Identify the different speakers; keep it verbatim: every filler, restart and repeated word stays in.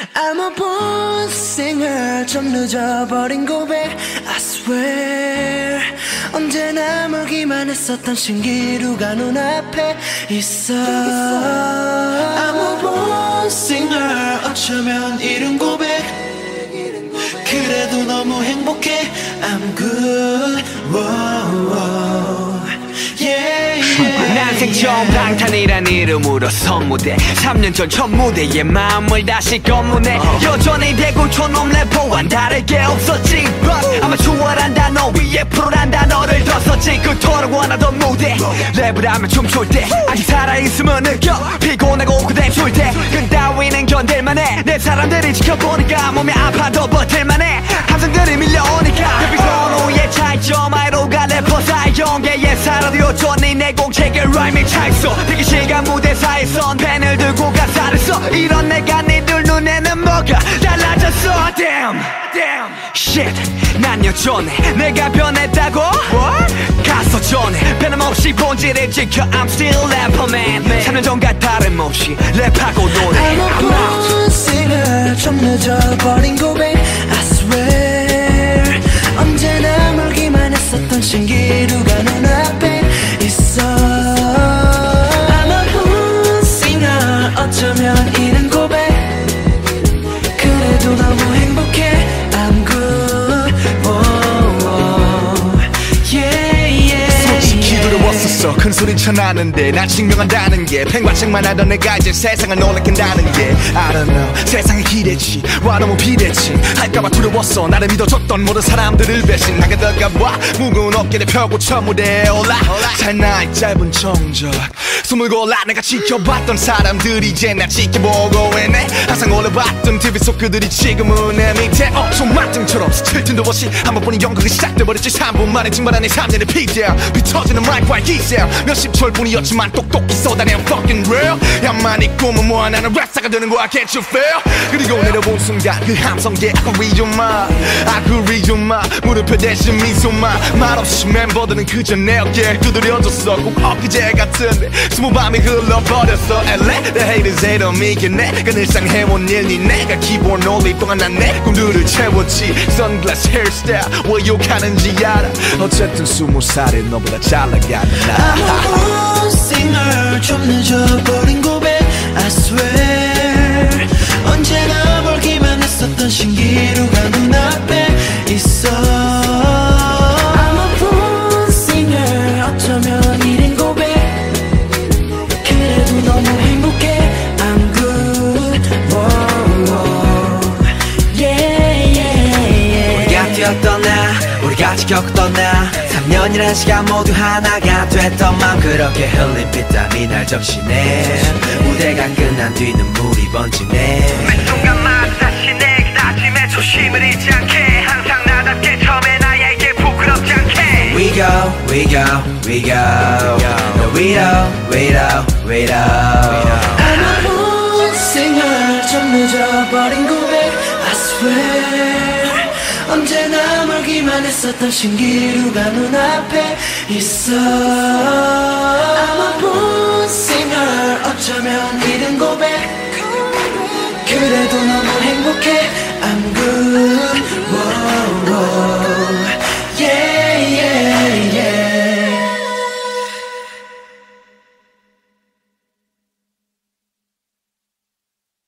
Speaker 1: I'm a born singer 좀 늦어버린 고백 I swear 언제나 멀기만 했었던 신기루가 눈앞에 있어 I'm a born singer 어쩌면 이른 고백 그래도 너무 행복해 I'm good whoa, whoa. Yeah, yeah,
Speaker 2: 난생 처음 방탄이란 이름으로 선무대 삼 년 전 첫 무대에 마음을 다시 검문해 여전히 대구촌놈 래퍼와는 다르게 없었지 아마 추월한 단어 위에 프로란 단어를 더 썼지 그토록 원하던 무대 랩을 하면 춤출 때 아직 살아있음을 느껴 피곤하고 그대출 때 그따위는 견딜만해 내 사람들이 지켜보니까 몸이 아파도 버틸만해 함성들이 밀려오니까 별빛선 후의 차이점 아이로가 래퍼 사이용계의 사라디오 전이 내 공책에 라임이 차있어 대기실과 무대사이선 펜을 들고 가사를 써 이런 내가 니들 눈에는 뭐가 달라졌어 Damn, damn, shit 난 여전해 내가 변했다고? What? 가서 전해 변함없이 본질을 지켜 I'm still rapper man 삼 년 전과 다름없이 랩하고 노래
Speaker 1: I'm a born singer 좀 늦어버린 고백 I swear 언제나 멀기만 했었던 신기루가 눈앞에 있어 I'm a born singer 어쩌면 이른 고백 그래도 너무 행복해 I'm good whoa, whoa. Yeah, yeah,
Speaker 3: 솔직히
Speaker 1: yeah.
Speaker 3: 두려웠었어 큰 소린 쳐나는데 난 증명한다는 게 팽과책만 하던 내가 이제 세상을 놀래킨다는 게 I don't know 세상에 기대치 와 너무 비대치 할까봐 두려웠어 나를 믿어줬던 모든 사람들을 배신하게 될까봐 무거운 어깨를 펴고 첫 무대에 올라 잘 나이 짧은 정적 숨을 골라 내가 지켜봤던 사람들이 이제 나 지켜보고 있네 항상 올려봤던 티비 속 그들이 지금은 내 밑에 오토마등처럼 스칠 틈도 없이 한 번뿐인 연극이 시작돼버렸지 삼 분 만에 증발한 내 삼 년의 피자 비터지는 마이크와의 기세 몇십 철뿐이었지만 똑똑히 쏟아낸 fucking real 야만이 꿈은 뭐야 나는 랩사가 되는 거야 can't you feel 그리고 내려본 순간 그 함성계 아쿠리 좀마 아쿠리 좀마 무릎표 대신 미소만 말없이 멤버들은 그저 내 어깨에 두드려줬어 꼭 엊그제 같은데 스무 밤이 흘러버렸어 엘레 The haters hate on me 걔네 그 늘상 해온 일니 내가 기본 올릴 동안 난 내 꿈들을 채웠지 선글라스 헤어스타일 왜 욕하는지 알아 어쨌든 스무 살에 너보다 잘 나가는 나
Speaker 1: I'm a born singer 좀 늦어버린 고백 I swear 언제나 멀기만 했었던 신기루가 눈앞에 있어 I'm a born singer 어쩌면 이른 고백 그래도 너무 행복해 I'm good whoa, whoa. Yeah, yeah, yeah.
Speaker 2: 우리가 뛰었던 나 우리가 지켰던 나 삼 년이란 시간 모두 하나가 됐던 맘 그렇게 흘린 피땀이 날 적시네 무대가 끝난 뒤 눈물이 번지네 매 순간마다 다시 내 다짐에 초심을 잃지 않게 항상 나답게 처음에 나에게 부끄럽지 않게 We go, we go, we go No, we don't, we don't, we don't
Speaker 1: I'm a born singer 좀 늦어버린 고백 I swear 언제나 멀기만 했었던 신기루가 눈앞에 있어 I'm a born singer 어쩌면 이른 고백 그래도 너무 행복해 I'm good whoa, whoa.